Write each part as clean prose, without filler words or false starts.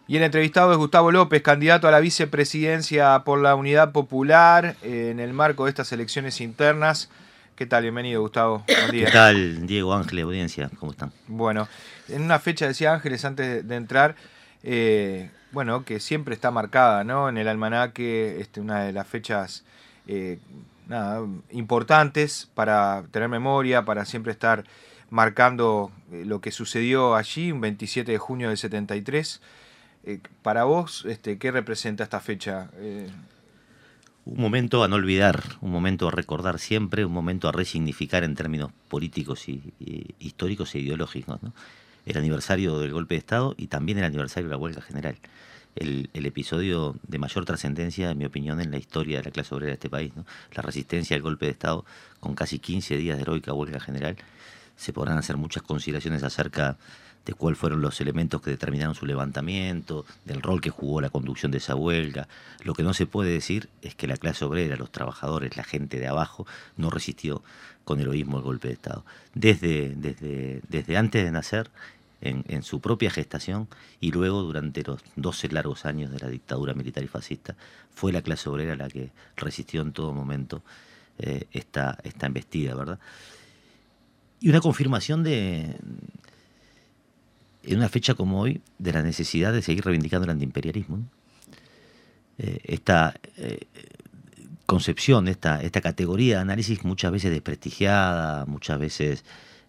Y el entrevistado es Gustavo López, candidato a la vicepresidencia por la Unidad Popular en el marco de estas elecciones internas. ¿Qué tal? Bienvenido, Gustavo. Buen ¿Qué día. tal, Diego Ángeles, audiencia? ¿Cómo están? Bueno, en una fecha, decía Ángeles antes de entrar, bueno, que siempre está marcada, ¿no? En el almanaque, una de las fechas eh, nada, importantes para tener memoria, para siempre estar marcando lo que sucedió allí, un 27 de junio del 73. Para vos, ¿qué representa esta fecha? Un momento a no olvidar, un momento a recordar siempre, un momento a resignificar en términos políticos y históricos e ideológicos, ¿no? El aniversario del golpe de Estado y también el aniversario de la huelga general. El episodio de mayor trascendencia, en mi opinión, en la historia de la clase obrera de este país, ¿no? La resistencia al golpe de Estado, con casi 15 días de heroica huelga general. Se podrán hacer muchas consideraciones acerca de cuáles fueron los elementos que determinaron su levantamiento, del rol que jugó la conducción de esa huelga. Lo que no se puede decir es que la clase obrera, los trabajadores, la gente de abajo, no resistió con heroísmo el golpe de Estado. Desde antes de nacer, en su propia gestación, y luego durante los 12 largos años de la dictadura militar y fascista, fue la clase obrera la que resistió en todo momento esta embestida, ¿verdad? Y una confirmación en una fecha como hoy, de la necesidad de seguir reivindicando el antiimperialismo, ¿no? Esta concepción, esta categoría de análisis muchas veces desprestigiada, muchas veces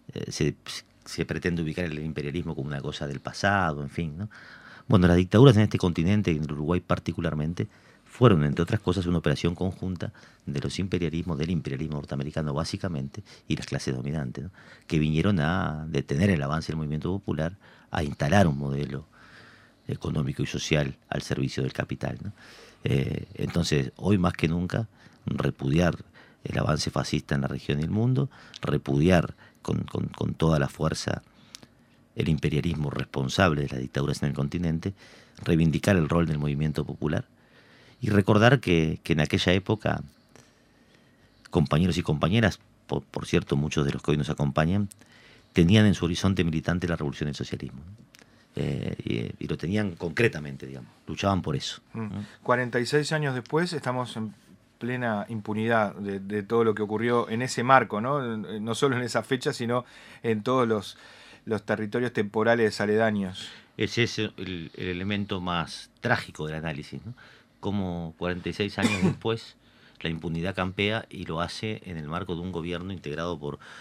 se pretende ubicar el imperialismo como una cosa del pasado, en fin, ¿no? Bueno, las dictaduras en este continente, y en Uruguay particularmente, fueron, entre otras cosas, una operación conjunta de los imperialismos, del imperialismo norteamericano básicamente, y las clases dominantes, ¿no? Que vinieron a detener el avance del movimiento popular, a instalar un modelo económico y social al servicio del capital, ¿no? Entonces, hoy más que nunca, repudiar el avance fascista en la región y el mundo, repudiar con toda la fuerza el imperialismo responsable de las dictaduras en el continente, reivindicar el rol del movimiento popular y recordar que en aquella época compañeros y compañeras, por cierto muchos de los que hoy nos acompañan, tenían en su horizonte militante la revolución del socialismo, ¿no? Y lo tenían concretamente, digamos, luchaban por eso, ¿no? 46 años después estamos en plena impunidad de todo lo que ocurrió en ese marco, ¿no? No solo en esa fecha, sino en todos los territorios temporales aledaños. Ese es el elemento más trágico del análisis, ¿no? Como 46 años después la impunidad campea y lo hace en el marco de un gobierno integrado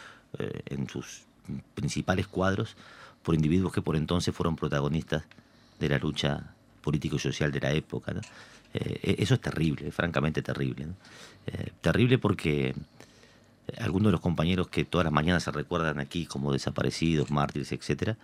en sus principales cuadros por individuos que por entonces fueron protagonistas de la lucha político y social de la época, ¿no? Eso es terrible, francamente terrible, ¿no? Terrible porque algunos de los compañeros que todas las mañanas se recuerdan aquí como desaparecidos, mártires, etcétera,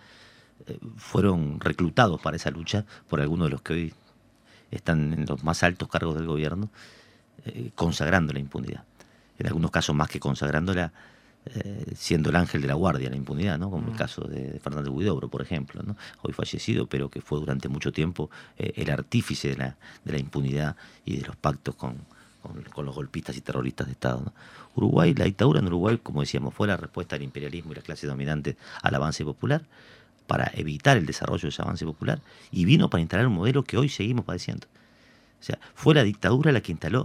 fueron reclutados para esa lucha por algunos de los que hoy están en los más altos cargos del gobierno, consagrando la impunidad. En algunos casos más que consagrándola, siendo el ángel de la guardia, la impunidad, ¿no? Como el caso de Fernández Huidobro, por ejemplo, ¿no? Hoy fallecido, pero que fue durante mucho tiempo el artífice de la impunidad y de los pactos con los golpistas y terroristas de Estado, ¿no? Uruguay, la dictadura en Uruguay, como decíamos, fue la respuesta del imperialismo y las clases dominantes al avance popular, para evitar el desarrollo de ese avance popular, y vino para instalar un modelo que hoy seguimos padeciendo. O sea, fue la dictadura la que instaló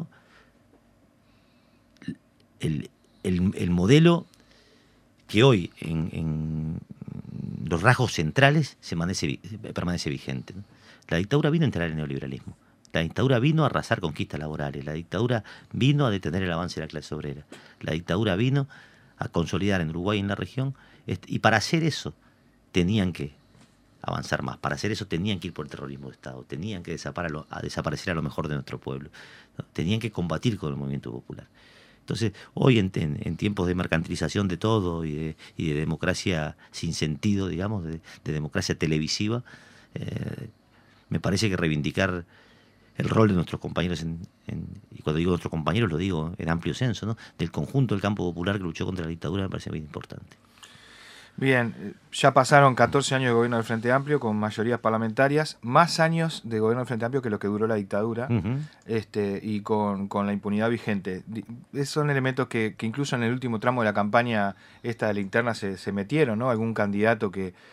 el modelo que hoy en los rasgos centrales permanece vigente, ¿no? La dictadura vino a instalar el neoliberalismo. La dictadura vino a arrasar conquistas laborales. La dictadura vino a detener el avance de la clase obrera. La dictadura vino a consolidar en Uruguay y en la región. Y para hacer eso tenían que avanzar más. Para hacer eso tenían que ir por el terrorismo de Estado. Tenían que desaparecer a lo mejor de nuestro pueblo, ¿no? Tenían que combatir con el movimiento popular. Entonces, hoy en tiempos de mercantilización de todo y de democracia sin sentido, digamos, de democracia televisiva, me parece que reivindicar el rol de nuestros compañeros, y cuando digo nuestros compañeros lo digo en amplio senso, ¿no? Del conjunto del campo popular que luchó contra la dictadura, me parece muy importante. Bien, ya pasaron 14 años de gobierno del Frente Amplio con mayorías parlamentarias, más años de gobierno del Frente Amplio que lo que duró la dictadura, y con la impunidad vigente. Son elementos que incluso en el último tramo de la campaña esta de la interna se metieron, ¿no? Algún candidato que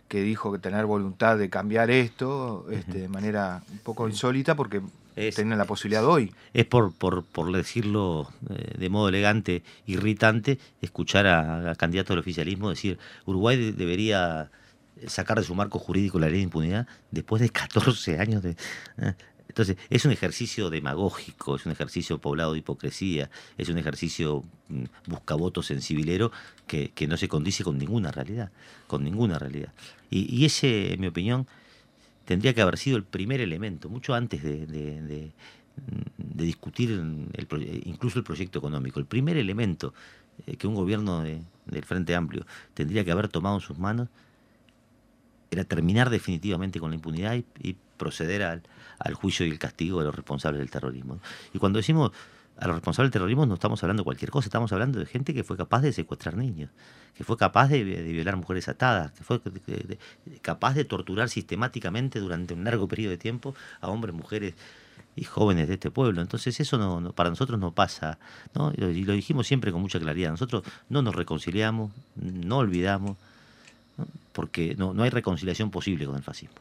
que dijo que tener voluntad de cambiar esto de manera un poco insólita, porque tienen la posibilidad hoy. Es por decirlo de modo elegante, irritante, escuchar a candidatos del oficialismo decir Uruguay debería sacar de su marco jurídico la ley de impunidad después de 14 años de... Entonces, es un ejercicio demagógico, es un ejercicio poblado de hipocresía, es un ejercicio buscavotos sensibilero que no se condice con ninguna realidad, con ninguna realidad. Y ese, en mi opinión, tendría que haber sido el primer elemento, mucho antes de discutir incluso el proyecto económico. El primer elemento que un gobierno del Frente Amplio tendría que haber tomado en sus manos era terminar definitivamente con la impunidad y proceder al juicio y el castigo de los responsables del terrorismo. Y cuando decimos a los responsables del terrorismo no estamos hablando de cualquier cosa, estamos hablando de gente que fue capaz de secuestrar niños, que fue capaz de violar mujeres atadas, que fue capaz de torturar sistemáticamente durante un largo periodo de tiempo a hombres, mujeres y jóvenes de este pueblo. Entonces eso no para nosotros no pasa, ¿no? Y lo dijimos siempre con mucha claridad. Nosotros no nos reconciliamos, no olvidamos, ¿no? Porque no hay reconciliación posible con el fascismo.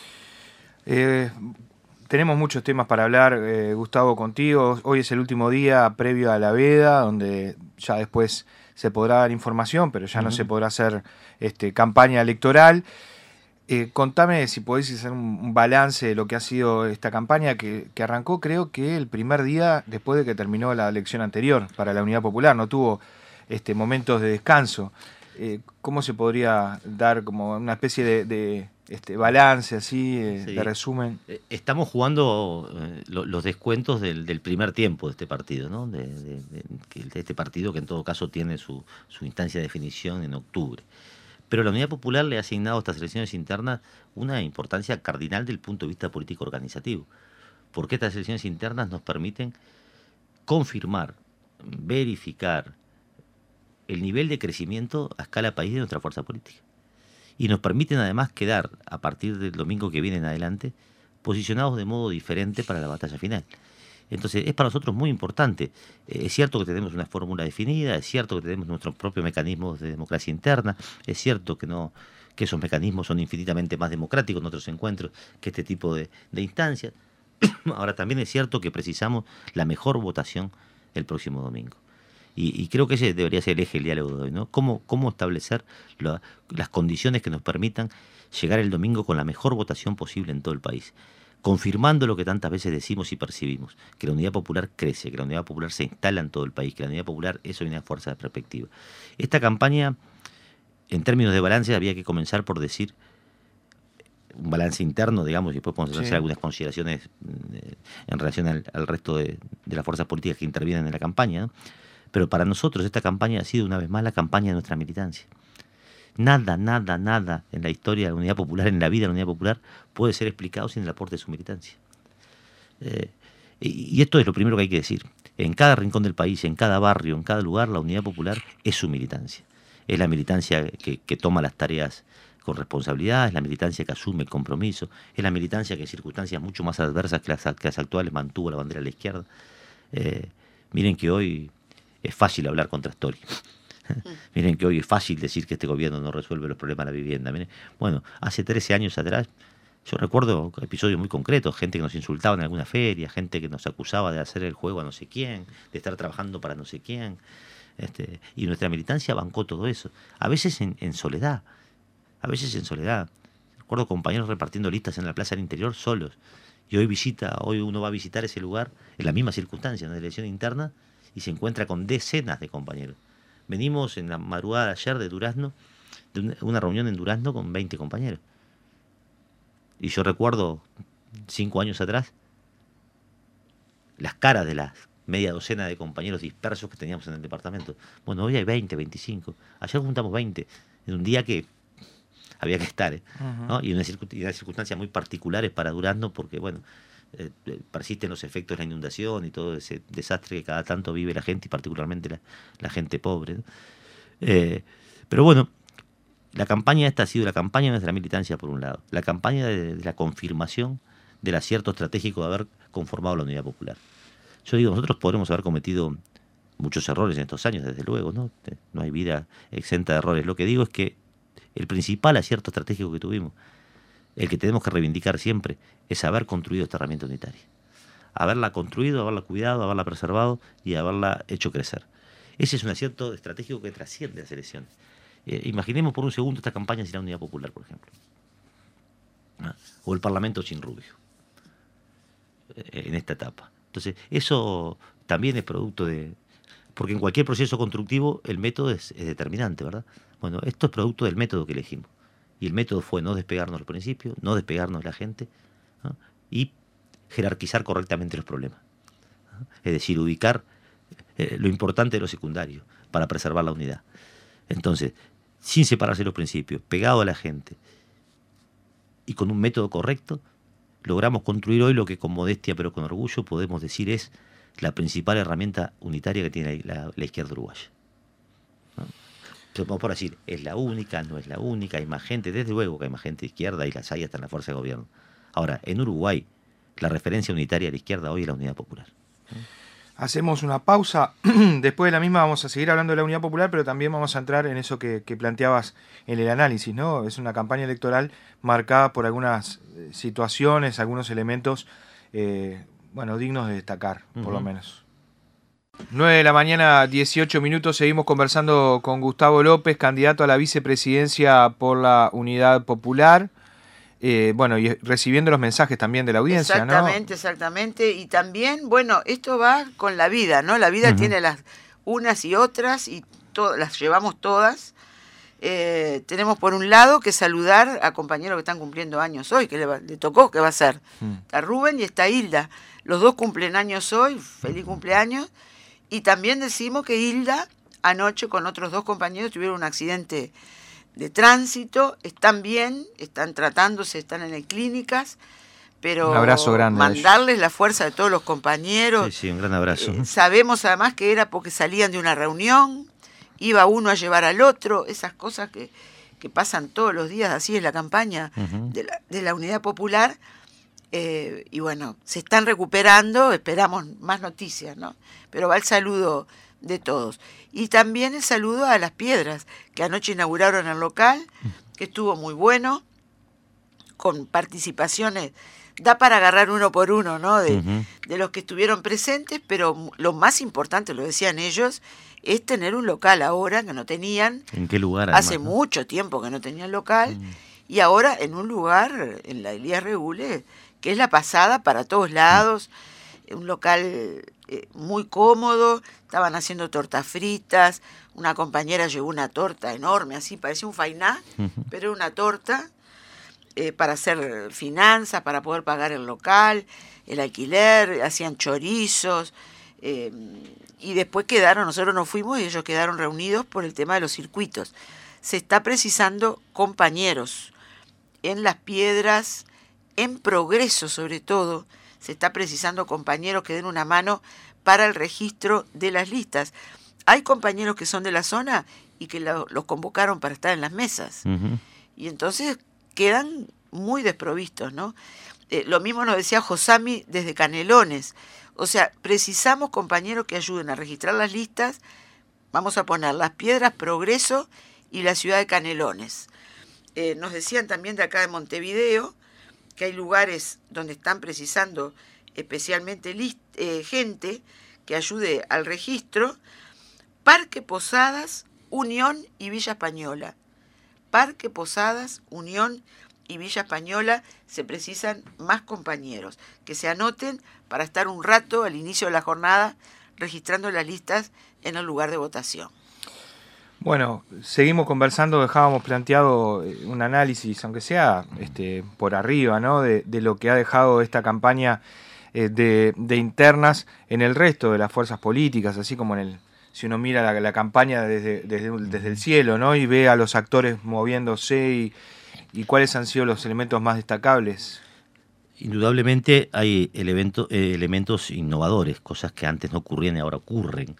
Tenemos muchos temas para hablar, Gustavo, contigo. Hoy es el último día previo a la veda, donde ya después se podrá dar información, pero ya no se podrá hacer campaña electoral. Contame si podés hacer un balance de lo que ha sido esta campaña que arrancó, creo que el primer día después de que terminó la elección anterior para la Unidad Popular. No tuvo momentos de descanso. ¿Cómo se podría dar como una especie de balance así, de resumen? Estamos jugando los descuentos del primer tiempo de este partido, ¿no? De este partido que en todo caso tiene su instancia de definición en octubre. Pero la Unidad Popular le ha asignado a estas elecciones internas una importancia cardinal del punto de vista político organizativo, porque estas elecciones internas nos permiten confirmar, verificar el nivel de crecimiento a escala país de nuestra fuerza política. Y nos permiten además quedar, a partir del domingo que viene en adelante, posicionados de modo diferente para la batalla final. Entonces es para nosotros muy importante. Es cierto que tenemos una fórmula definida, es cierto que tenemos nuestros propios mecanismos de democracia interna, es cierto que esos mecanismos son infinitamente más democráticos en otros encuentros que este tipo de instancias. Ahora también es cierto que precisamos la mejor votación el próximo domingo. Y creo que ese debería ser el eje del diálogo de hoy, ¿no? Cómo establecer las condiciones que nos permitan llegar el domingo con la mejor votación posible en todo el país, confirmando lo que tantas veces decimos y percibimos, que la Unidad Popular crece, que la Unidad Popular se instala en todo el país, que la Unidad Popular es una fuerza de perspectiva. Esta campaña, en términos de balance, había que comenzar por decir un balance interno, digamos, y después podemos hacer algunas consideraciones en relación al resto de las fuerzas políticas que intervienen en la campaña, ¿no? Pero para nosotros esta campaña ha sido una vez más la campaña de nuestra militancia. Nada en la historia de la Unidad Popular, en la vida de la Unidad Popular, puede ser explicado sin el aporte de su militancia. Y esto es lo primero que hay que decir. En cada rincón del país, en cada barrio, en cada lugar, la Unidad Popular es su militancia. Es la militancia que toma las tareas con responsabilidad, es la militancia que asume el compromiso, es la militancia que en circunstancias mucho más adversas que las actuales mantuvo la bandera de la izquierda. Miren que hoy es fácil hablar contra Astori. Miren que hoy es fácil decir que este gobierno no resuelve los problemas de la vivienda. Miren, bueno, hace 13 años atrás, yo recuerdo episodios muy concretos, gente que nos insultaba en alguna feria, gente que nos acusaba de hacer el juego a no sé quién, de estar trabajando para no sé quién. Y nuestra militancia bancó todo eso. A veces en soledad. Recuerdo compañeros repartiendo listas en la Plaza del Interior solos. Y hoy uno va a visitar ese lugar en la misma circunstancia, en la elección interna, y se encuentra con decenas de compañeros. Venimos en la madrugada de ayer de Durazno, de una reunión en Durazno con 20 compañeros. Y yo recuerdo, 5 años atrás, las caras de las media docena de compañeros dispersos que teníamos en el departamento. Bueno, hoy hay 20, 25. Ayer juntamos 20, en un día que había que estar, ¿no? Y unas circunstancias muy particulares para Durazno, porque, bueno, persisten los efectos de la inundación y todo ese desastre que cada tanto vive la gente, y particularmente la gente pobre, ¿no? Pero bueno, la campaña esta ha sido la campaña de nuestra militancia por un lado, la campaña de la confirmación del acierto estratégico de haber conformado la Unidad Popular. Yo digo, nosotros podremos haber cometido muchos errores en estos años, desde luego, ¿no? No hay vida exenta de errores. Lo que digo es que el principal acierto estratégico que tuvimos, el que tenemos que reivindicar siempre, es haber construido esta herramienta unitaria. Haberla construido, haberla cuidado, haberla preservado y haberla hecho crecer. Ese es un acierto estratégico que trasciende las elecciones. Imaginemos por un segundo esta campaña sin la Unidad Popular, por ejemplo. O el Parlamento sin Rubio, en esta etapa. Entonces, eso también es producto de... Porque en cualquier proceso constructivo el método es determinante, ¿verdad? Bueno, esto es producto del método que elegimos. Y el método fue no despegarnos del principio, no despegarnos de la gente, ¿no? Y jerarquizar correctamente los problemas. ¿No? Es decir, ubicar lo importante de lo secundario para preservar la unidad. Entonces, sin separarse los principios, pegado a la gente y con un método correcto, logramos construir hoy lo que con modestia pero con orgullo podemos decir es la principal herramienta unitaria que tiene la izquierda uruguaya. ¿No? Vamos por decir, es la única, no es la única, hay más gente, desde luego que hay más gente de izquierda y las hay hasta en la fuerza de gobierno. Ahora, en Uruguay, la referencia unitaria a la izquierda hoy es la Unidad Popular. Hacemos una pausa, después de la misma vamos a seguir hablando de la Unidad Popular, pero también vamos a entrar en eso que planteabas en el análisis, ¿no? Es una campaña electoral marcada por algunas situaciones, algunos elementos, bueno, dignos de destacar, por lo menos. 9 de la mañana, 18 minutos, seguimos conversando con Gustavo López, candidato a la vicepresidencia por la Unidad Popular. Bueno, y recibiendo los mensajes también de la audiencia, exactamente, ¿no? Exactamente, y también, bueno, esto va con la vida, ¿no? La vida tiene las unas y otras, y las llevamos todas. Tenemos por un lado que saludar a compañeros que están cumpliendo años hoy, que le tocó, que va a ser. Está Rubén y está Hilda. Los dos cumplen años hoy, feliz cumpleaños. Y también decimos que Hilda, anoche con otros dos compañeros, tuvieron un accidente de tránsito, están bien, están tratándose, están en clínicas, pero un abrazo grande, mandarles la fuerza de todos los compañeros. Sí, un gran abrazo. Sabemos además que era porque salían de una reunión, iba uno a llevar al otro, esas cosas que pasan todos los días, así es la campaña de la Unidad Popular, y bueno, se están recuperando, esperamos más noticias, ¿no? Pero va el saludo de todos. Y también el saludo a Las Piedras, que anoche inauguraron el local, que estuvo muy bueno, con participaciones, da para agarrar uno por uno, ¿no? De los que estuvieron presentes, pero lo más importante, lo decían ellos, es tener un local ahora que no tenían. ¿En qué lugar? Además, hace mucho tiempo que no tenían local, y ahora en un lugar, en la Elías Regule, que es la pasada para todos lados, un local muy cómodo, estaban haciendo tortas fritas, una compañera llevó una torta enorme, así parecía un fainá, pero era una torta para hacer finanzas, para poder pagar el local, el alquiler, hacían chorizos, y después nosotros nos fuimos y ellos quedaron reunidos por el tema de los circuitos. Se está precisando compañeros en Las Piedras, en Progreso sobre todo, se está precisando compañeros que den una mano para el registro de las listas. Hay compañeros que son de la zona y que los convocaron para estar en las mesas. Y entonces quedan muy desprovistos, ¿no? Lo mismo nos decía Josami desde Canelones. O sea, precisamos compañeros que ayuden a registrar las listas. Vamos a poner Las Piedras, Progreso y la ciudad de Canelones. Nos decían también de acá de Montevideo que hay lugares donde están precisando especialmente gente que ayude al registro. Parque Posadas, Unión y Villa Española. Parque Posadas, Unión y Villa Española, se precisan más compañeros que se anoten para estar un rato al inicio de la jornada registrando las listas en el lugar de votación. Bueno, seguimos conversando, dejábamos planteado un análisis, aunque sea por arriba, ¿no? de lo que ha dejado esta campaña de internas en el resto de las fuerzas políticas, así como si uno mira la campaña desde el cielo, ¿no? Y ve a los actores moviéndose y cuáles han sido los elementos más destacables. Indudablemente hay elementos innovadores, cosas que antes no ocurrían y ahora ocurren,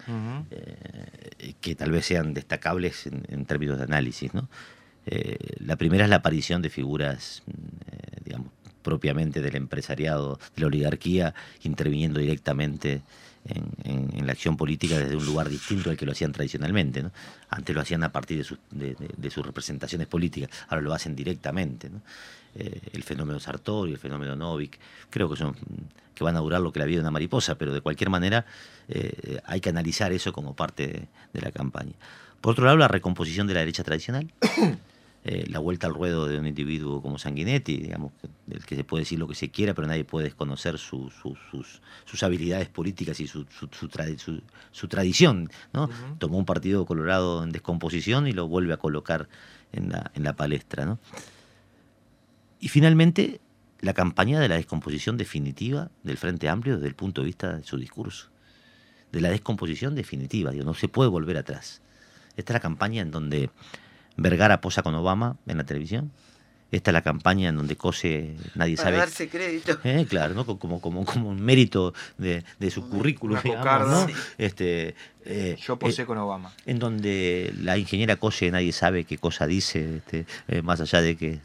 que tal vez sean destacables en términos de análisis, ¿no? La primera es la aparición de figuras, digamos, propiamente del empresariado, de la oligarquía, interviniendo directamente en la acción política desde un lugar distinto al que lo hacían tradicionalmente, ¿no? Antes lo hacían a partir de sus representaciones políticas, ahora lo hacen directamente, ¿no? El fenómeno Sartori, el fenómeno Novik, creo que van a durar lo que la vida de una mariposa, pero de cualquier manera hay que analizar eso como parte de la campaña. Por otro lado, la recomposición de la derecha tradicional, la vuelta al ruedo de un individuo como Sanguinetti, digamos, del que se puede decir lo que se quiera, pero nadie puede desconocer sus habilidades políticas y su tradición, ¿no? Uh-huh. Tomó un Partido Colorado en descomposición y lo vuelve a colocar en la palestra, ¿no? Y finalmente, la campaña de la descomposición definitiva del Frente Amplio desde el punto de vista de su discurso. De la descomposición definitiva, digo, no se puede volver atrás. Esta es la campaña en donde Vergara posa con Obama en la televisión. Esta es la campaña en donde Cose, nadie para sabe. Para darse crédito. Claro, ¿no? Como un mérito de su currículum, digamos, ¿no? Sí. Yo posé con Obama. En donde la ingeniera Cose, nadie sabe qué cosa dice, más allá de que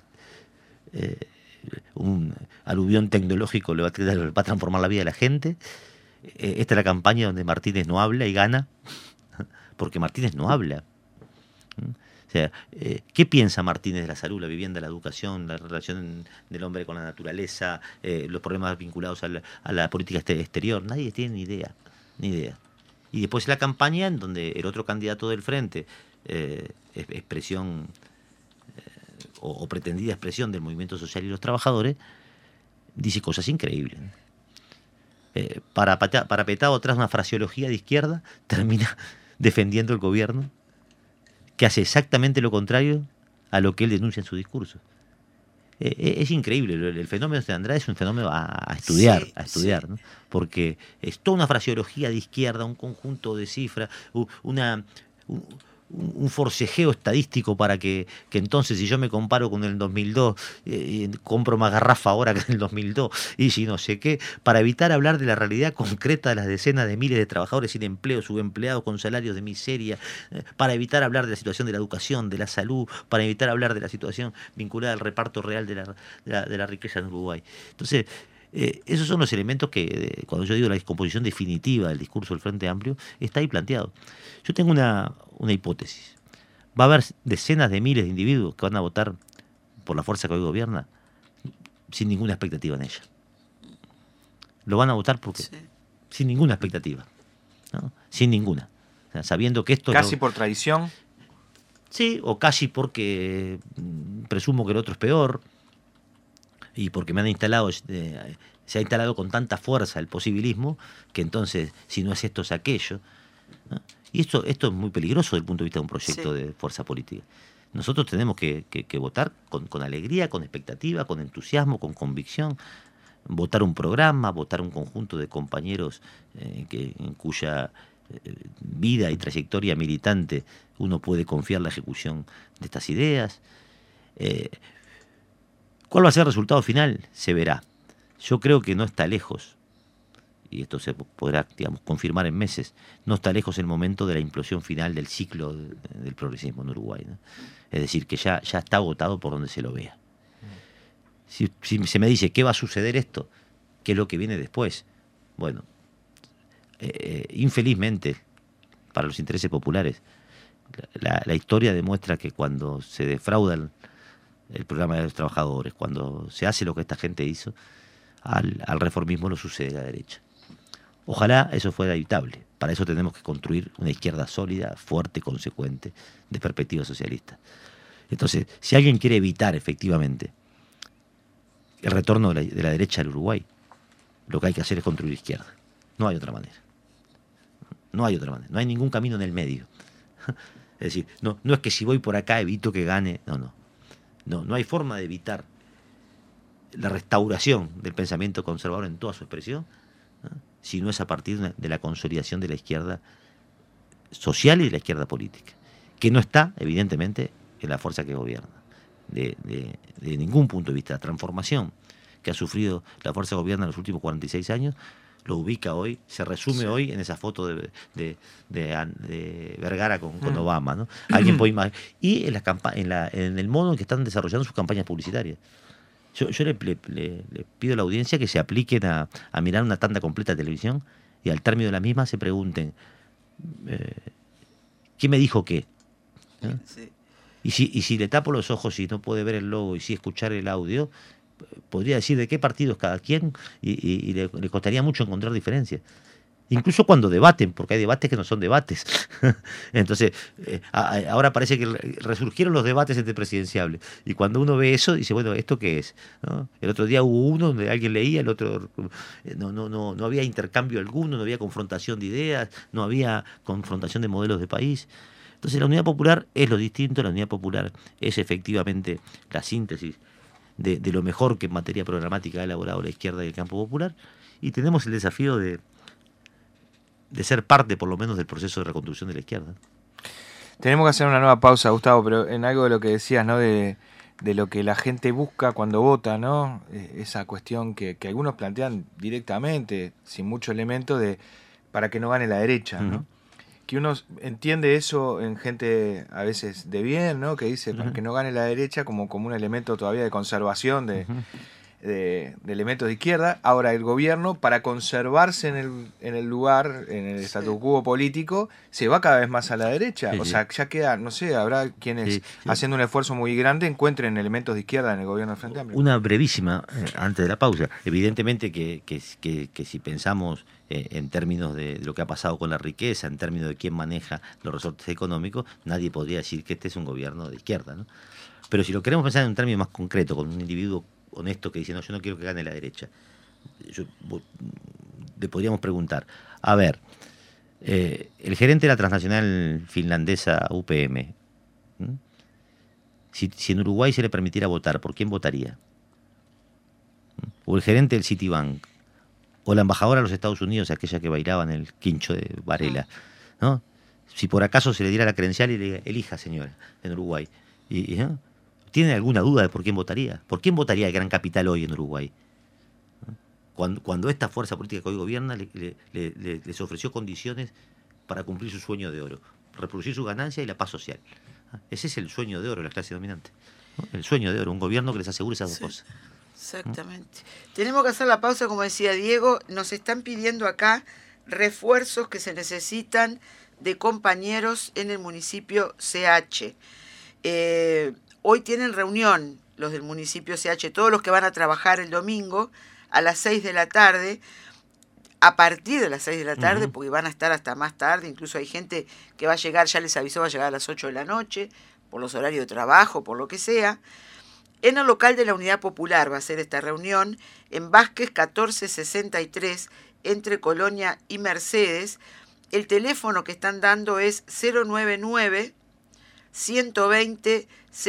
un aluvión tecnológico le va a transformar la vida de la gente. Esta es la campaña donde Martínez no habla y gana, porque Martínez no habla. O sea, ¿qué piensa Martínez de la salud, la vivienda, la educación, la relación del hombre con la naturaleza, los problemas vinculados a la política exterior? Nadie tiene ni idea. Y después la campaña en donde el otro candidato del frente, expresión o pretendida expresión del movimiento social y los trabajadores, dice cosas increíbles. Parapetado tras una fraseología de izquierda, termina defendiendo el gobierno, que hace exactamente lo contrario a lo que él denuncia en su discurso. Es increíble. El fenómeno de Andrade es un fenómeno a estudiar, sí. ¿No? Porque es toda una fraseología de izquierda, un conjunto de cifras, un forcejeo estadístico para que entonces, si yo me comparo con el 2002, compro más garrafa ahora que en el 2002, y si no sé qué, para evitar hablar de la realidad concreta de las decenas de miles de trabajadores sin empleo, subempleados con salarios de miseria, para evitar hablar de la situación de la educación, de la salud, para evitar hablar de la situación vinculada al reparto real de la riqueza en Uruguay. Entonces, esos son los elementos que, cuando yo digo la descomposición definitiva del discurso del Frente Amplio, está ahí planteado. Yo tengo una hipótesis. Va a haber decenas de miles de individuos que van a votar por la fuerza que hoy gobierna sin ninguna expectativa en ella. Lo van a votar porque sin ninguna expectativa, ¿no? Sin ninguna. O sea, sabiendo que esto... ¿Casi por tradición? Sí, o casi porque presumo que el otro es peor, y porque me han instalado, se ha instalado con tanta fuerza el posibilismo, que entonces, si no es esto, es aquello, ¿no? Y esto es muy peligroso desde el punto de vista de un proyecto de fuerza política. Nosotros tenemos que votar con alegría, con expectativa, con entusiasmo, con convicción, votar un programa, votar un conjunto de compañeros en cuya vida y trayectoria militante uno puede confiar la ejecución de estas ideas. ¿Cuál va a ser el resultado final? Se verá. Yo creo que no está lejos, y esto se podrá, digamos, confirmar en meses, no está lejos el momento de la implosión final del ciclo del progresismo en Uruguay, ¿no? Es decir, que ya está agotado por donde se lo vea. Si se me dice, ¿qué va a suceder esto? ¿Qué es lo que viene después? Bueno, infelizmente, para los intereses populares, la historia demuestra que cuando se defraudan el programa de los trabajadores, cuando se hace lo que esta gente hizo, al reformismo lo sucede la derecha. Ojalá eso fuera evitable. Para eso tenemos que construir una izquierda sólida, fuerte, consecuente, de perspectiva socialista. Entonces, si alguien quiere evitar efectivamente el retorno de la derecha al Uruguay, lo que hay que hacer es construir izquierda. No hay otra manera. No hay otra manera. No hay ningún camino en el medio. Es decir, no es que si voy por acá evito que gane. No hay forma de evitar la restauración del pensamiento conservador en toda su expresión, ¿no? Si no es a partir de la consolidación de la izquierda social y de la izquierda política, que no está, evidentemente, en la fuerza que gobierna. De ningún punto de vista, la transformación que ha sufrido la fuerza que gobierna en los últimos 46 años lo ubica hoy, se resume hoy en esa foto de Vergara con Obama, ¿no? Alguien puede imaginar. Y en el modo en que están desarrollando sus campañas publicitarias. Yo le pido a la audiencia que se apliquen a mirar una tanda completa de televisión y al término de la misma se pregunten, ¿quién me dijo qué? ¿No? Sí. Y si le tapo los ojos y no puede ver el logo y sí escuchar el audio, podría decir de qué partido es cada quien y le costaría mucho encontrar diferencias. Incluso cuando debaten, porque hay debates que no son debates. Entonces, ahora parece que resurgieron los debates entre presidenciables. Y cuando uno ve eso, dice, bueno, ¿esto qué es? ¿No? El otro día hubo uno donde alguien leía, el otro... No había intercambio alguno, no había confrontación de ideas, no había confrontación de modelos de país. Entonces, la Unidad Popular es lo distinto, la Unidad Popular es efectivamente la síntesis de lo mejor que en materia programática ha elaborado la izquierda y el campo popular. Y tenemos el desafío de ser parte, por lo menos, del proceso de reconstrucción de la izquierda. Tenemos que hacer una nueva pausa, Gustavo, pero en algo de lo que decías, ¿no? De lo que la gente busca cuando vota, ¿no? Esa cuestión que algunos plantean directamente, sin mucho elemento, para que no gane la derecha, ¿no? Que uno entiende eso en gente a veces de bien, ¿no? Que dice para que no gane la derecha como un elemento todavía de conservación de elementos de izquierda. Ahora el gobierno, para conservarse en el lugar, en el statu quo político, se va cada vez más a la derecha. O sea, ya queda, no sé, habrá quienes haciendo un esfuerzo muy grande encuentren elementos de izquierda en el gobierno del Frente Amplio. Una brevísima, antes de la pausa. Evidentemente que si pensamos en términos de lo que ha pasado con la riqueza, en términos de quién maneja los resortes económicos, nadie podría decir que este es un gobierno de izquierda, ¿no? Pero si lo queremos pensar en un término más concreto, con un individuo honesto que dice, no, yo no quiero que gane la derecha, le podríamos preguntar, a ver, el gerente de la transnacional finlandesa UPM, si en Uruguay se le permitiera votar, ¿por quién votaría? O el gerente del Citibank, o la embajadora de los Estados Unidos, aquella que bailaba en el quincho de Varela, ¿no? Si por acaso se le diera la credencial y le elija, señora, en Uruguay, ¿no? ¿Tiene alguna duda de por quién votaría? ¿Por quién votaría el Gran Capital hoy en Uruguay? Cuando esta fuerza política que hoy gobierna les ofreció condiciones para cumplir su sueño de oro, reproducir su ganancia y la paz social. Ese es el sueño de oro de la clase dominante, ¿no? El sueño de oro, un gobierno que les asegure esas dos cosas. Exactamente. Tenemos que hacer la pausa, como decía Diego. Nos están pidiendo acá refuerzos que se necesitan de compañeros en el municipio CH. Hoy tienen reunión los del municipio CH, todos los que van a trabajar el domingo a las 6 de la tarde, a partir de las 6 de la tarde, porque van a estar hasta más tarde, incluso hay gente que va a llegar, ya les avisó, va a llegar a las 8 de la noche, por los horarios de trabajo, por lo que sea. En el local de la Unidad Popular va a ser esta reunión, en Vázquez 1463, entre Colonia y Mercedes. El teléfono que están dando es 099 120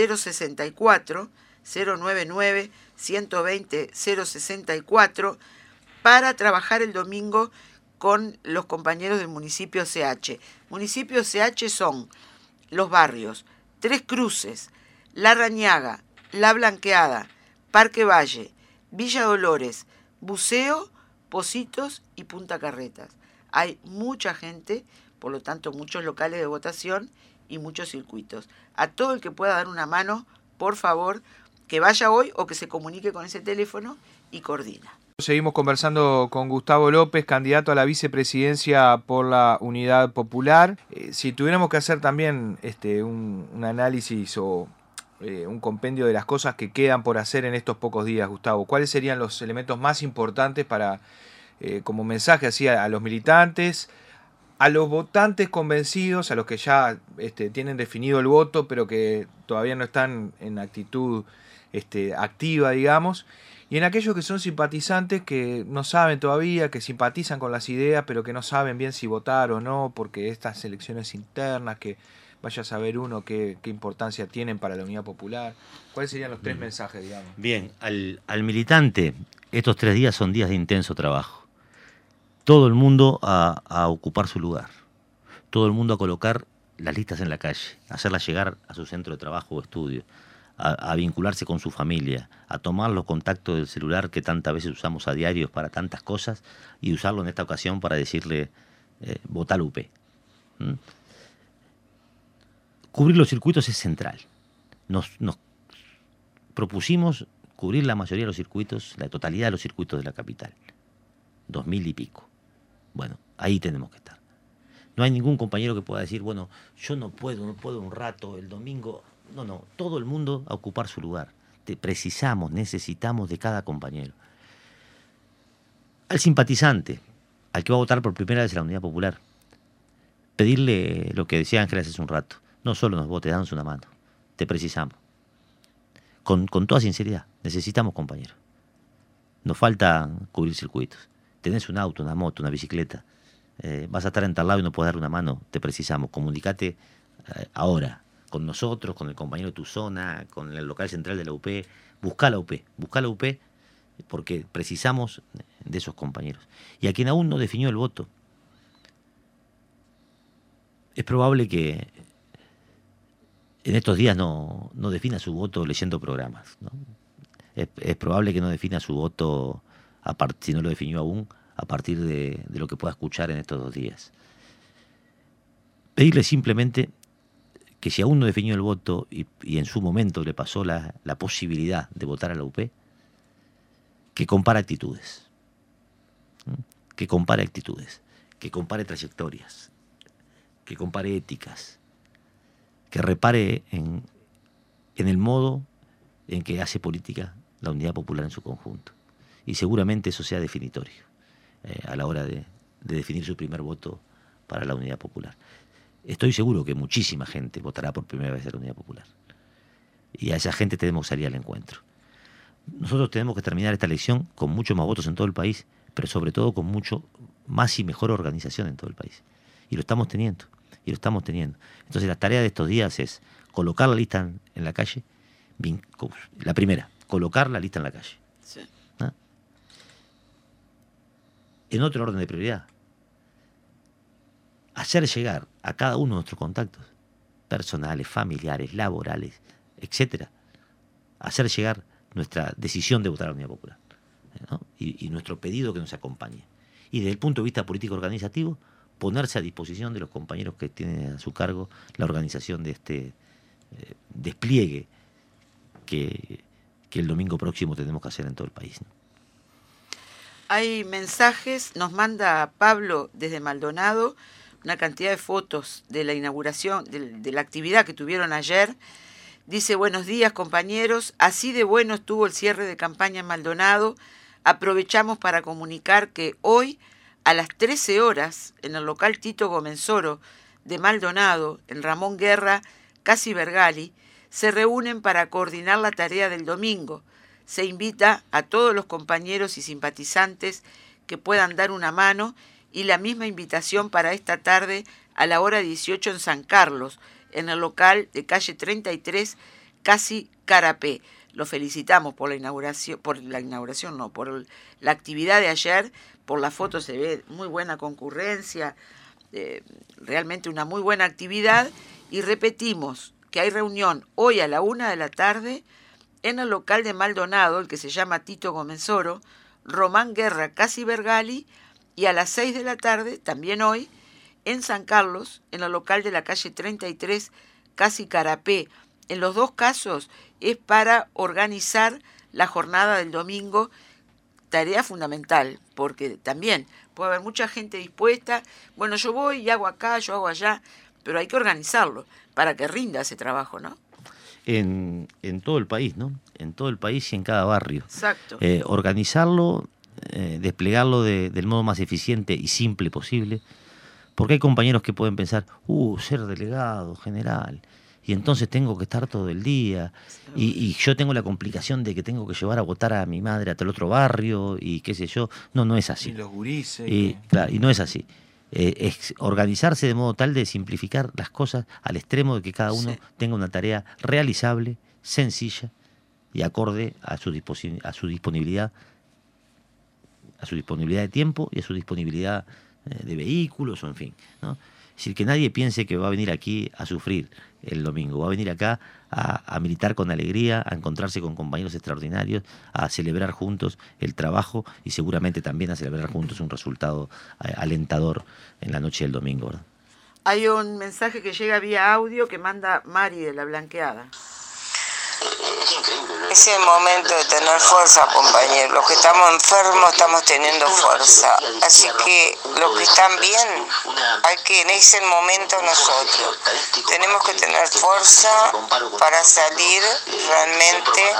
064, 099 120 064, para trabajar el domingo con los compañeros del municipio CH. Municipio CH son los barrios Tres Cruces, La Rañaga, La Blanqueada, Parque Valle, Villa Dolores, Buceo, Pocitos y Punta Carretas. Hay mucha gente, por lo tanto muchos locales de votación y muchos circuitos. A todo el que pueda dar una mano, por favor, que vaya hoy o que se comunique con ese teléfono y coordina. Seguimos conversando con Gustavo López, candidato a la vicepresidencia por la Unidad Popular. Si tuviéramos que hacer también un análisis o un compendio de las cosas que quedan por hacer en estos pocos días, Gustavo, ¿cuáles serían los elementos más importantes para, como mensaje así a los militantes, a los votantes convencidos, a los que ya tienen definido el voto, pero que todavía no están en actitud activa, digamos, y en aquellos que son simpatizantes, que no saben todavía, que simpatizan con las ideas, pero que no saben bien si votar o no, porque estas elecciones internas, que vaya a saber uno qué importancia tienen para la Unidad Popular? ¿Cuáles serían los tres mensajes, digamos? Bien, al militante, estos 3 días son días de intenso trabajo. Todo el mundo a ocupar su lugar. Todo el mundo a colocar las listas en la calle, a hacerlas llegar a su centro de trabajo o estudio, a vincularse con su familia, a tomar los contactos del celular que tantas veces usamos a diario para tantas cosas y usarlo en esta ocasión para decirle, votá Lupe. Cubrir los circuitos es central. Nos propusimos cubrir la mayoría de los circuitos, la totalidad de los circuitos de la capital. 2000 y pico. Bueno, ahí tenemos que estar. No hay ningún compañero que pueda decir, bueno, yo no puedo un rato, el domingo. No, todo el mundo a ocupar su lugar. Necesitamos de cada compañero. Al simpatizante, al que va a votar por primera vez en la Unidad Popular, pedirle lo que decía Ángel hace un rato. No solo nos vote, danos una mano. Te precisamos. Con toda sinceridad, necesitamos compañeros. Nos falta cubrir circuitos. Tenés un auto, una moto, una bicicleta. Vas a estar en tal lado y no puedes dar una mano. Te precisamos. Comunicate ahora con nosotros, con el compañero de tu zona, con el local central de la UP. Buscá la UP, porque precisamos de esos compañeros. Y a quien aún no definió el voto, es probable que en estos días no defina su voto leyendo programas, ¿no? Es probable que no defina su voto, si no lo definió aún, a partir de lo que pueda escuchar en estos 2 días. Pedirle simplemente que si aún no definió el voto y en su momento le pasó la posibilidad de votar a la UP, que compare actitudes. Que compare trayectorias, que compare éticas, que repare en el modo en que hace política la Unidad Popular en su conjunto. Y seguramente eso sea definitorio a la hora de definir su primer voto para la Unidad Popular. Estoy seguro que muchísima gente votará por primera vez a la Unidad Popular. Y a esa gente tenemos que salir al encuentro. Nosotros tenemos que terminar esta elección con muchos más votos en todo el país, pero sobre todo con mucho más y mejor organización en todo el país. Y lo estamos teniendo. Entonces la tarea de estos días es colocar la lista en la calle. La primera, colocar la lista en la calle. Sí. ¿Ah? En otro orden de prioridad, hacer llegar a cada uno de nuestros contactos, personales, familiares, laborales, etcétera, hacer llegar nuestra decisión de votar a la Unidad Popular, ¿no? y nuestro pedido que nos acompañe. Y desde el punto de vista político organizativo, ponerse a disposición de los compañeros que tienen a su cargo la organización de este despliegue que el domingo próximo tenemos que hacer en todo el país, ¿no? Hay mensajes, nos manda Pablo desde Maldonado, una cantidad de fotos de la inauguración, de la actividad que tuvieron ayer. Dice, buenos días compañeros, así de bueno estuvo el cierre de campaña en Maldonado. Aprovechamos para comunicar que hoy a las 13 horas en el local Tito Gomenzoro de Maldonado, en Ramón Guerra, Casi Vergali, se reúnen para coordinar la tarea del domingo. Se invita a todos los compañeros y simpatizantes que puedan dar una mano y la misma invitación para esta tarde a la hora 18 en San Carlos, en el local de calle 33, Casi Carapé. Los felicitamos por la actividad de ayer. Por la foto se ve muy buena concurrencia, realmente una muy buena actividad. Y repetimos que hay reunión hoy a la 1 de la tarde en el local de Maldonado, el que se llama Tito Gomenzoro, Román Guerra, Casi Vergali, y a las 6 de la tarde, también hoy, en San Carlos, en el local de la calle 33, Casi Carapé. En los dos casos es para organizar la jornada del domingo, tarea fundamental, porque también puede haber mucha gente dispuesta, bueno, yo voy y hago acá, yo hago allá, pero hay que organizarlo para que rinda ese trabajo, ¿no? En todo el país, ¿no? En todo el país y en cada barrio. Exacto. Organizarlo, desplegarlo del modo más eficiente y simple posible, porque hay compañeros que pueden pensar, ser delegado, general, y entonces tengo que estar todo el día, y yo tengo la complicación de que tengo que llevar a votar a mi madre hasta el otro barrio, y qué sé yo. No es así. Y los gurises. Claro, y no es así. Es organizarse de modo tal de simplificar las cosas al extremo de que cada uno tenga una tarea realizable, sencilla y acorde a su disponibilidad de tiempo y a su disponibilidad de vehículos o en fin, ¿no? Es decir, que nadie piense que va a venir aquí a sufrir el domingo, va a venir acá a militar con alegría, a encontrarse con compañeros extraordinarios, a celebrar juntos el trabajo y seguramente también a celebrar juntos un resultado alentador en la noche del domingo, ¿verdad? Hay un mensaje que llega vía audio que manda Mari de La Blanqueada. Es el momento de tener fuerza, compañeros. Los que estamos enfermos estamos teniendo fuerza. Así que los que están bien, es el momento nosotros. Tenemos que tener fuerza para salir realmente,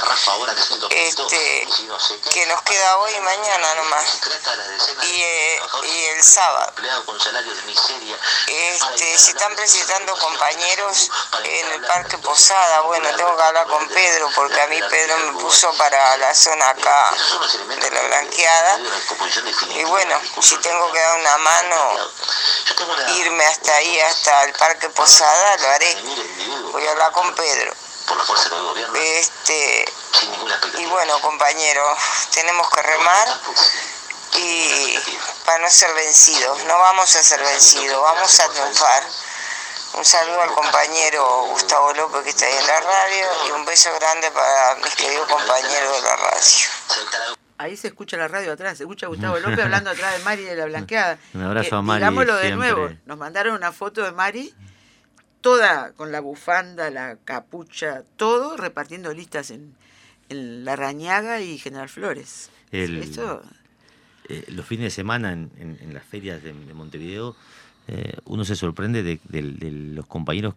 que nos queda hoy y mañana nomás. Y el sábado. Se están presentando compañeros en el Parque Posada. Bueno, tengo que hablar con Pedro, porque a mí Pedro me puso para la zona acá de la Blanqueada. Y bueno, si tengo que dar una mano, irme hasta ahí, hasta el Parque Posada, lo haré. Voy a hablar con Pedro. Y bueno, compañeros, tenemos que remar y para no ser vencidos. No vamos a ser vencidos, vamos a triunfar. Un saludo al compañero Gustavo López, que está ahí en la radio, y un beso grande para mis queridos compañeros de la radio. Ahí se escucha la radio atrás, se escucha a Gustavo López hablando atrás de Mari de la Blanqueada. Un abrazo a Mari. Digámoslo de siempre. nuevo, nos mandaron una foto de Mari, toda con la bufanda, la capucha, todo repartiendo listas en La Rañaga y General Flores. Eso... los fines de semana en las ferias de Montevideo, uno se sorprende de los compañeros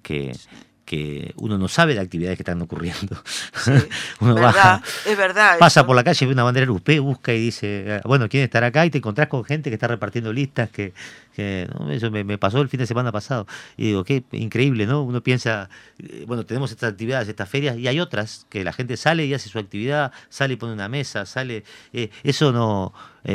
que uno no sabe de actividades que están ocurriendo. Sí, uno verdad, es verdad. Pasa eso. por la calle, ve una bandera UP, busca y dice, bueno, ¿quién estará acá? Y te encontrás con gente que está repartiendo listas, ¿no? Eso me pasó el fin de semana pasado. Y digo, qué increíble, ¿no? Uno piensa, bueno, tenemos estas actividades, estas ferias, y hay otras que la gente sale y hace su actividad, sale y pone una mesa, sale... eso no...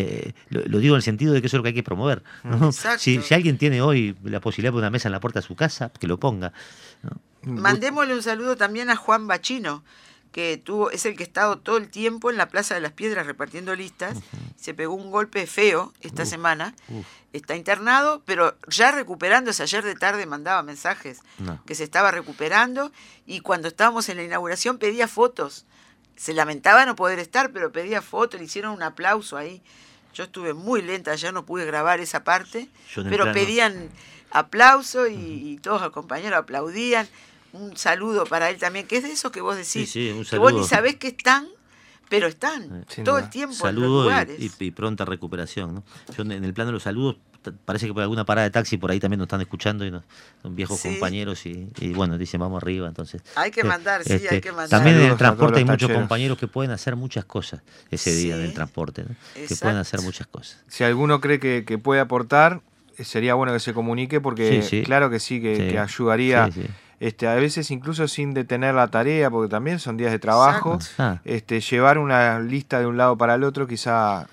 lo digo en el sentido de que eso es lo que hay que promover, ¿no? Si alguien tiene hoy la posibilidad de poner una mesa en la puerta de su casa, que lo ponga, ¿no? Mandémosle un saludo también a Juan Bachino, que es el que ha estado todo el tiempo en la Plaza de las Piedras repartiendo listas. Se pegó un golpe feo esta semana. Está internado, pero ya recuperándose. Ayer de tarde mandaba mensajes que se estaba recuperando, y cuando estábamos en la inauguración pedía fotos. Se lamentaba no poder estar, pero pedía fotos, le hicieron un aplauso ahí. Yo estuve muy lenta, ya no pude grabar esa parte, pero pedían aplauso y todos los compañeros aplaudían. Un saludo para él también, que es de esos que vos decís, sí, un que saludo. vos ni sabés que están, pero están todo el tiempo saludo en los lugares. y pronta recuperación, ¿no? Yo en el plano de los saludos, parece que por alguna parada de taxi por ahí también nos están escuchando, y son viejos compañeros y bueno, dicen vamos arriba, entonces hay que mandar, hay que mandar. también en el Saludos transporte hay muchos tacheros. compañeros que pueden hacer muchas cosas ese día del transporte, ¿no? Que pueden hacer muchas cosas. Si alguno cree que puede aportar, sería bueno que se comunique, porque claro que sí, que ayudaría. A veces incluso sin detener la tarea, porque también son días de trabajo. Llevar una lista de un lado para el otro quizá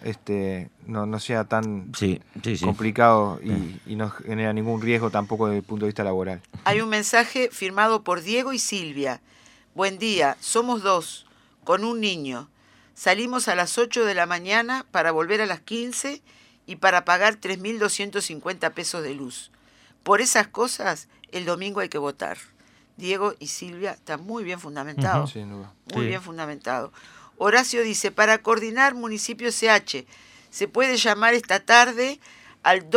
no sea tan complicado y no genera ningún riesgo tampoco desde el punto de vista laboral. Hay un mensaje firmado por Diego y Silvia. Buen día, somos 2, con un niño. Salimos a las 8 de la mañana para volver a las 15 y para pagar 3.250 pesos de luz. Por esas cosas, el domingo hay que votar. Diego y Silvia están muy bien fundamentados. Muy bien fundamentado. Horacio dice, para coordinar municipio CH, se puede llamar esta tarde al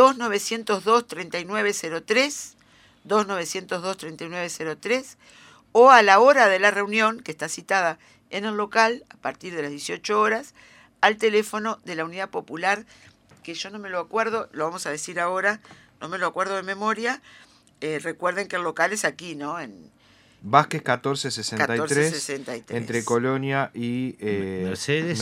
2902-3903, 2902-3903, o a la hora de la reunión, que está citada en el local, a partir de las 18 horas, al teléfono de la Unidad Popular, que yo no me lo acuerdo, lo vamos a decir ahora, no me lo acuerdo de memoria. Recuerden que el local es aquí, ¿no? En Vázquez 1463, entre Colonia y Mercedes.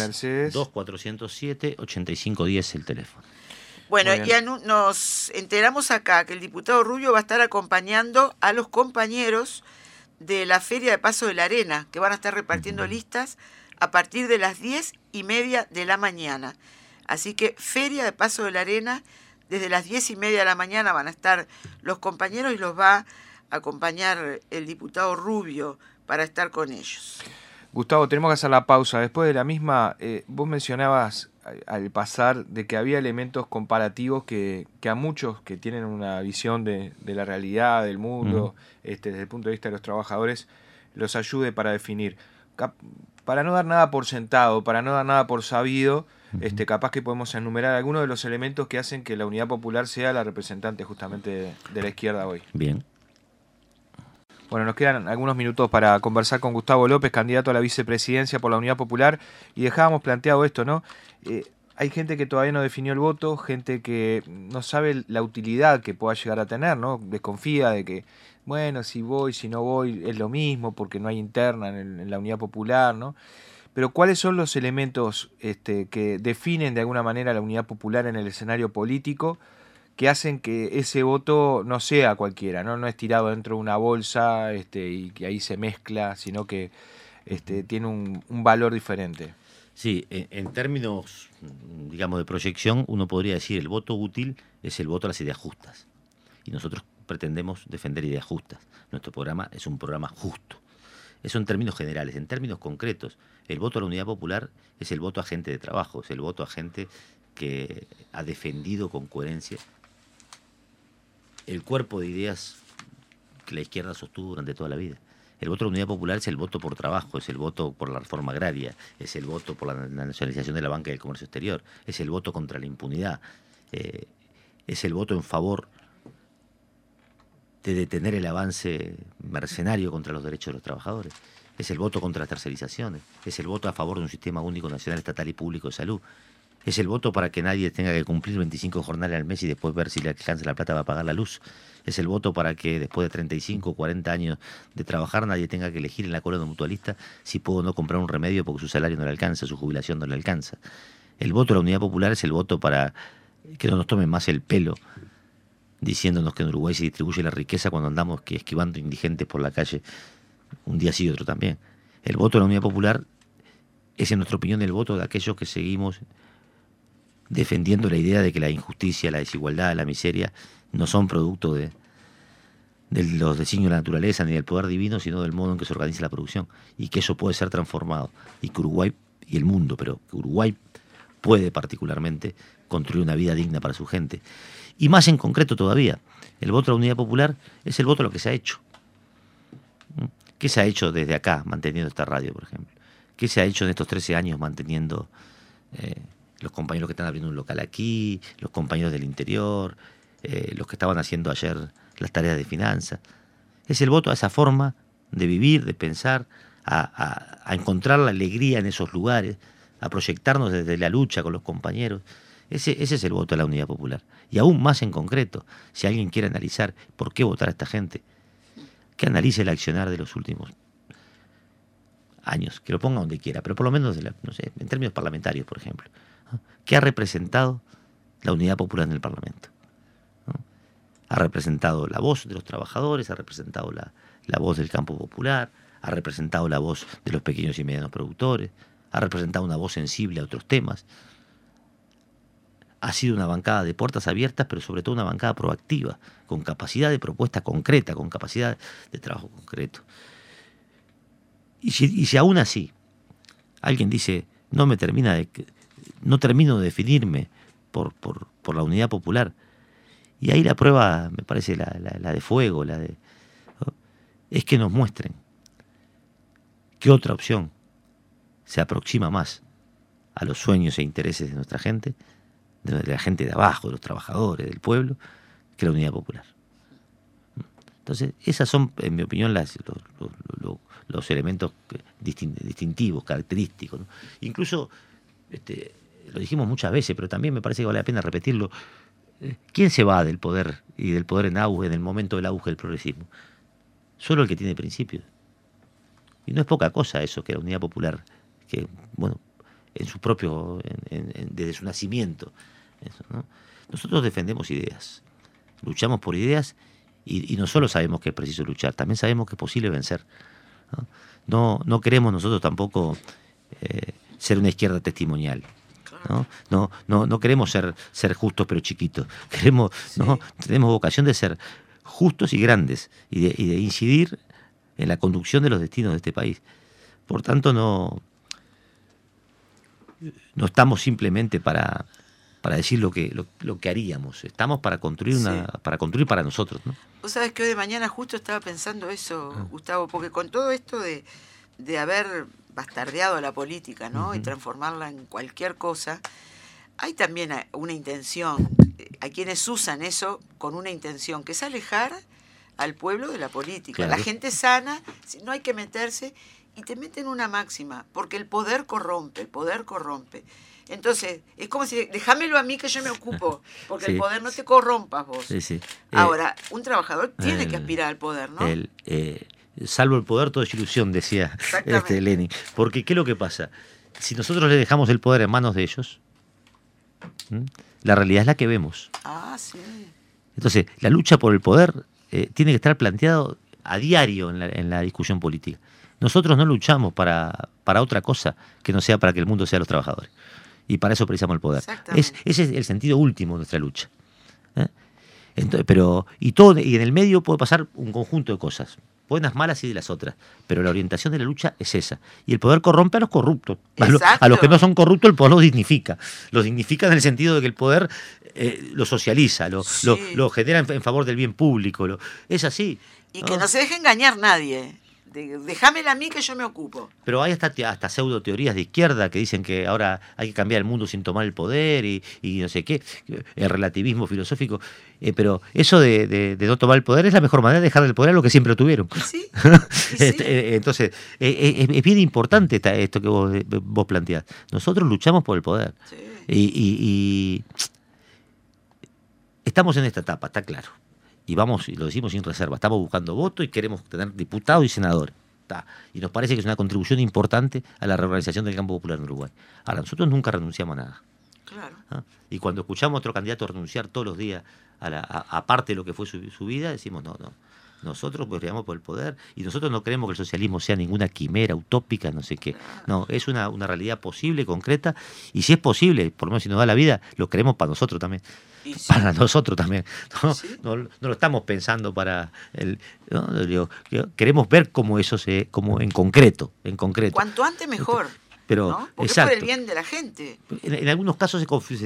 2407-8510 el teléfono. Bueno, ya nos enteramos acá que el diputado Rubio va a estar acompañando a los compañeros de la Feria de Paso de la Arena, que van a estar repartiendo listas a partir de las 10:30 de la mañana. Así que Feria de Paso de la Arena, desde las 10:30 de la mañana van a estar los compañeros y los va a acompañar el diputado Rubio para estar con ellos. Gustavo, tenemos que hacer la pausa. Después de la misma, vos mencionabas al pasar de que había elementos comparativos que a muchos que tienen una visión de la realidad, del mundo, desde el punto de vista de los trabajadores, los ayude para definir. Para no dar nada por sentado, para no dar nada por sabido, capaz que podemos enumerar algunos de los elementos que hacen que la Unidad Popular sea la representante justamente de la izquierda hoy. Bien. Bueno, nos quedan algunos minutos para conversar con Gustavo López, candidato a la vicepresidencia por la Unidad Popular, y dejábamos planteado esto, ¿no? Hay gente que todavía no definió el voto, gente que no sabe la utilidad que pueda llegar a tener, ¿no? Desconfía de que, bueno, si voy, si no voy, es lo mismo, porque no hay interna en la Unidad Popular, ¿no? Pero ¿cuáles son los elementos que definen de alguna manera la Unidad Popular en el escenario político, que hacen que ese voto no sea cualquiera, no es tirado dentro de una bolsa y que ahí se mezcla, sino que tiene un valor diferente? Sí, en términos, digamos, de proyección, uno podría decir el voto útil es el voto a las ideas justas. Y nosotros pretendemos defender ideas justas. Nuestro programa es un programa justo. Eso en términos generales. En términos concretos, el voto a la Unidad Popular es el voto a gente de trabajo, es el voto a gente que ha defendido con coherencia el cuerpo de ideas que la izquierda sostuvo durante toda la vida. El voto a la Unidad Popular es el voto por trabajo, es el voto por la reforma agraria, es el voto por la nacionalización de la banca y del comercio exterior, es el voto contra la impunidad, es el voto en favor de detener el avance mercenario contra los derechos de los trabajadores, es el voto contra las tercerizaciones, es el voto a favor de un sistema único nacional, estatal y público de salud, es el voto para que nadie tenga que cumplir 25 jornales al mes y después ver si le alcanza la plata para pagar la luz. Es el voto para que después de 35 o 40 años de trabajar nadie tenga que elegir en la cola de un mutualista si puedo o no comprar un remedio porque su salario no le alcanza, su jubilación no le alcanza. El voto a la Unidad Popular es el voto para que no nos tomen más el pelo diciéndonos que en Uruguay se distribuye la riqueza cuando andamos esquivando indigentes por la calle un día sí y otro también. El voto a la Unidad Popular es, en nuestra opinión, el voto de aquellos que seguimos defendiendo la idea de que la injusticia, la desigualdad, la miseria no son producto de los designios de la naturaleza ni del poder divino, sino del modo en que se organiza la producción, y que eso puede ser transformado, y que Uruguay y el mundo, pero que Uruguay puede particularmente construir una vida digna para su gente. Y más en concreto todavía, el voto a la Unidad Popular es el voto a lo que se ha hecho. ¿Qué se ha hecho desde acá manteniendo esta radio, por ejemplo? ¿Qué se ha hecho en estos 13 años manteniendo los compañeros que están abriendo un local aquí, los compañeros del interior, los que estaban haciendo ayer las tareas de finanzas? Es el voto a esa forma de vivir, de pensar, a encontrar la alegría en esos lugares, a proyectarnos desde la lucha con los compañeros. Ese es el voto a la Unidad Popular. Y aún más en concreto, si alguien quiere analizar por qué votar a esta gente, que analice el accionar de los últimos años, que lo ponga donde quiera, pero por lo menos no sé, en términos parlamentarios, por ejemplo. ¿Qué ha representado la Unidad Popular en el Parlamento? Ha representado la voz de los trabajadores, ha representado la voz del campo popular, ha representado la voz de los pequeños y medianos productores, ha representado una voz sensible a otros temas. Ha sido una bancada de puertas abiertas, pero sobre todo una bancada proactiva, con capacidad de propuesta concreta, con capacidad de trabajo concreto. Y si aún así alguien dice, no termino de definirme por la Unidad Popular, y ahí la prueba, me parece, la de fuego, es que nos muestren qué otra opción se aproxima más a los sueños e intereses de nuestra gente, de la gente de abajo, de los trabajadores, del pueblo, que la Unidad Popular. Entonces, esas son, en mi opinión, los elementos distintivos, característicos, ¿no? Incluso, lo dijimos muchas veces, pero también me parece que vale la pena repetirlo. ¿Quién se va del poder y del poder en auge, en el momento del auge del progresismo? Solo el que tiene principios. Y no es poca cosa eso, que la Unidad Popular, que, bueno, en su propio, desde su nacimiento, eso, ¿no? Nosotros defendemos ideas, luchamos por ideas y no solo sabemos que es preciso luchar, también sabemos que es posible vencer, ¿no? No queremos nosotros tampoco ser una izquierda testimonial. No queremos ser justos pero chiquitos. Queremos, sí. ¿No? Tenemos vocación de ser justos y grandes y de incidir en la conducción de los destinos de este país. Por tanto, no estamos simplemente para decir lo que haríamos. Estamos para construir para nosotros, ¿no? Vos sabés que hoy de mañana justo estaba pensando eso, Gustavo, porque con todo esto de haber bastardeado a la política, ¿no? Uh-huh. Y transformarla en cualquier cosa, hay también una intención. Hay quienes usan eso con una intención, que es alejar al pueblo de la política. Claro. La gente sana, no hay que meterse, y te meten una máxima, porque el poder corrompe, el poder corrompe. Entonces, es como si, déjamelo a mí que yo me ocupo, porque Sí. el poder no te corrompas vos. Sí, sí. Ahora, un trabajador tiene que el- aspirar al poder, ¿no? Salvo el poder, todo es ilusión, decía Exactamente. Lenin. Porque, ¿qué es lo que pasa? Si nosotros le dejamos el poder en manos de ellos, ¿m? La realidad es la que vemos. Ah, sí. Entonces, la lucha por el poder tiene que estar planteado a diario en la discusión política. Nosotros no luchamos para otra cosa que no sea para que el mundo sea los trabajadores. Y para eso precisamos el poder. Exactamente. Ese es el sentido último de nuestra lucha. Entonces, y en el medio puede pasar un conjunto de cosas, buenas, malas y de las otras, pero la orientación de la lucha es esa. Y el poder corrompe a los corruptos. A los que no son corruptos, el poder los dignifica. Los dignifica en el sentido de que el poder lo socializa, lo genera en favor del bien público. Es así. Y que no se deje engañar nadie. Déjamela a mí que yo me ocupo. Pero hay hasta pseudo teorías de izquierda que dicen que ahora hay que cambiar el mundo sin tomar el poder y no sé qué, el relativismo filosófico. Pero eso de no tomar el poder es la mejor manera de dejar el poder a lo que siempre lo tuvieron. Sí. Entonces, es bien importante esto que vos planteás. Nosotros luchamos por el poder. Sí. Y estamos en esta etapa, está claro. Y lo decimos sin reserva, estamos buscando votos y queremos tener diputados y senadores. Y nos parece que es una contribución importante a la reorganización del campo popular en Uruguay. Ahora, nosotros nunca renunciamos a nada. Claro. Y cuando escuchamos a otro candidato renunciar todos los días aparte de lo que fue su vida, decimos no. Nosotros peleamos por el poder y nosotros no creemos que el socialismo sea ninguna quimera utópica, no sé qué. No, es una realidad posible, concreta, y si es posible, por lo menos si nos da la vida, lo queremos para nosotros también. Y sí. Para nosotros también. No, Sí. no lo estamos pensando para queremos ver cómo eso como en concreto. Cuanto antes mejor. Pero, ¿no? Porque exacto. es por el bien de la gente. En algunos casos,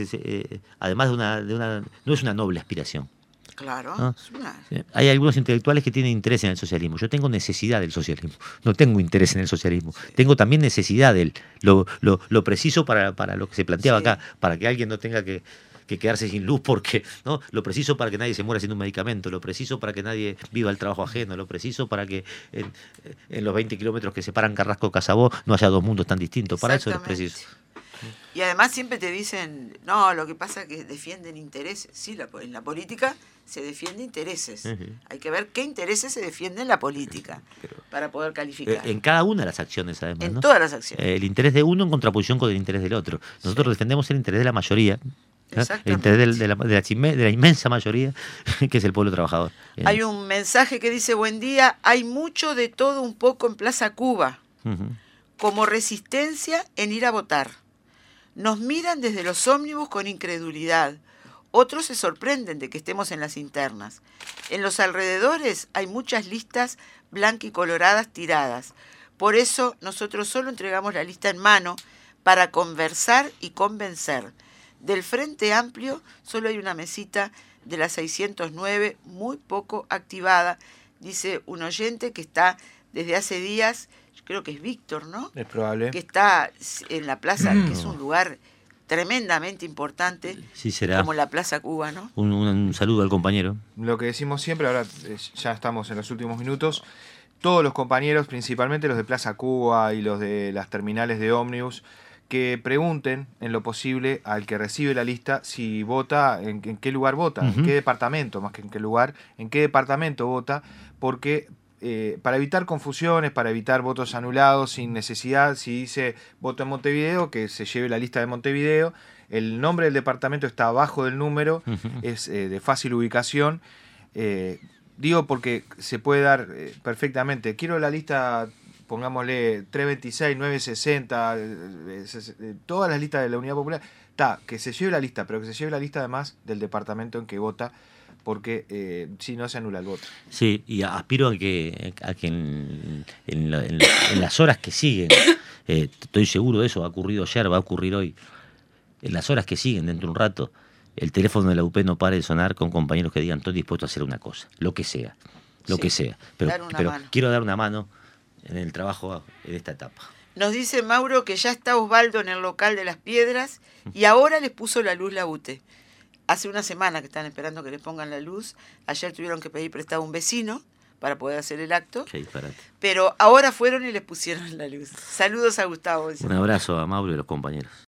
además no es una noble aspiración. Claro. ¿No? Es una... Hay algunos intelectuales que tienen interés en el socialismo. Yo tengo necesidad del socialismo. No tengo interés en el socialismo. Sí. Tengo también necesidad de él. Lo preciso para lo que se planteaba Sí. acá, para que alguien no tenga que quedarse sin luz, porque ¿no? Lo preciso para que nadie se muera sin un medicamento, lo preciso para que nadie viva el trabajo ajeno, lo preciso para que en los 20 kilómetros que separan Carrasco de Casabó no haya dos mundos tan distintos. Para eso es preciso. Y además siempre te dicen, no, lo que pasa es que defienden intereses. Sí, en la política se defiende intereses. Uh-huh. Hay que ver qué intereses se defienden en la política para poder calificar. En cada una de las acciones, además. En ¿no? todas las acciones. El interés de uno en contraposición con el interés del otro. Nosotros defendemos el interés de la mayoría. El interés de la inmensa mayoría, que es el pueblo trabajador. Hay un mensaje que dice, buen día, hay mucho de todo un poco en Plaza Cuba, como resistencia en ir a votar. Nos miran desde los ómnibus con incredulidad. Otros se sorprenden de que estemos en las internas. En los alrededores hay muchas listas blancas y coloradas tiradas. Por eso nosotros solo entregamos la lista en mano para conversar y convencer. Del Frente Amplio solo hay una mesita de la 609 muy poco activada, dice un oyente que está desde hace días, yo creo que es Víctor, ¿no? Es probable. Que está en la plaza, que es un lugar tremendamente importante, sí, será. Como la Plaza Cuba, ¿no? Un saludo al compañero. Lo que decimos siempre, ahora ya estamos en los últimos minutos, todos los compañeros, principalmente los de Plaza Cuba y los de las terminales de ómnibus, que pregunten en lo posible al que recibe la lista si vota, en qué lugar vota, en qué departamento, más que en qué lugar, en qué departamento vota, porque para evitar confusiones, para evitar votos anulados sin necesidad, si dice voto en Montevideo, que se lleve la lista de Montevideo, el nombre del departamento está abajo del número, es de fácil ubicación, digo porque se puede dar perfectamente, quiero la lista, pongámosle 326, 960, todas las listas de la Unidad Popular, que se lleve la lista, pero que se lleve la lista además del departamento en que vota, porque si no se anula el voto. Sí, y aspiro a que en las horas que siguen, estoy seguro de eso, ha ocurrido ayer, va a ocurrir hoy, en las horas que siguen, dentro de un rato, el teléfono de la UP no pare de sonar con compañeros que digan, estoy dispuesto a hacer una cosa, lo que sea, que sea. Pero quiero dar una mano en el trabajo en esta etapa. Nos dice Mauro que ya está Osvaldo en el local de Las Piedras y ahora les puso la luz la UTE. hace una semana que están esperando que les pongan la luz. Ayer tuvieron que pedir prestado a un vecino para poder hacer el acto. Qué disparate. Pero ahora fueron y les pusieron la luz. Saludos a Gustavo. Un abrazo a Mauro y a los compañeros.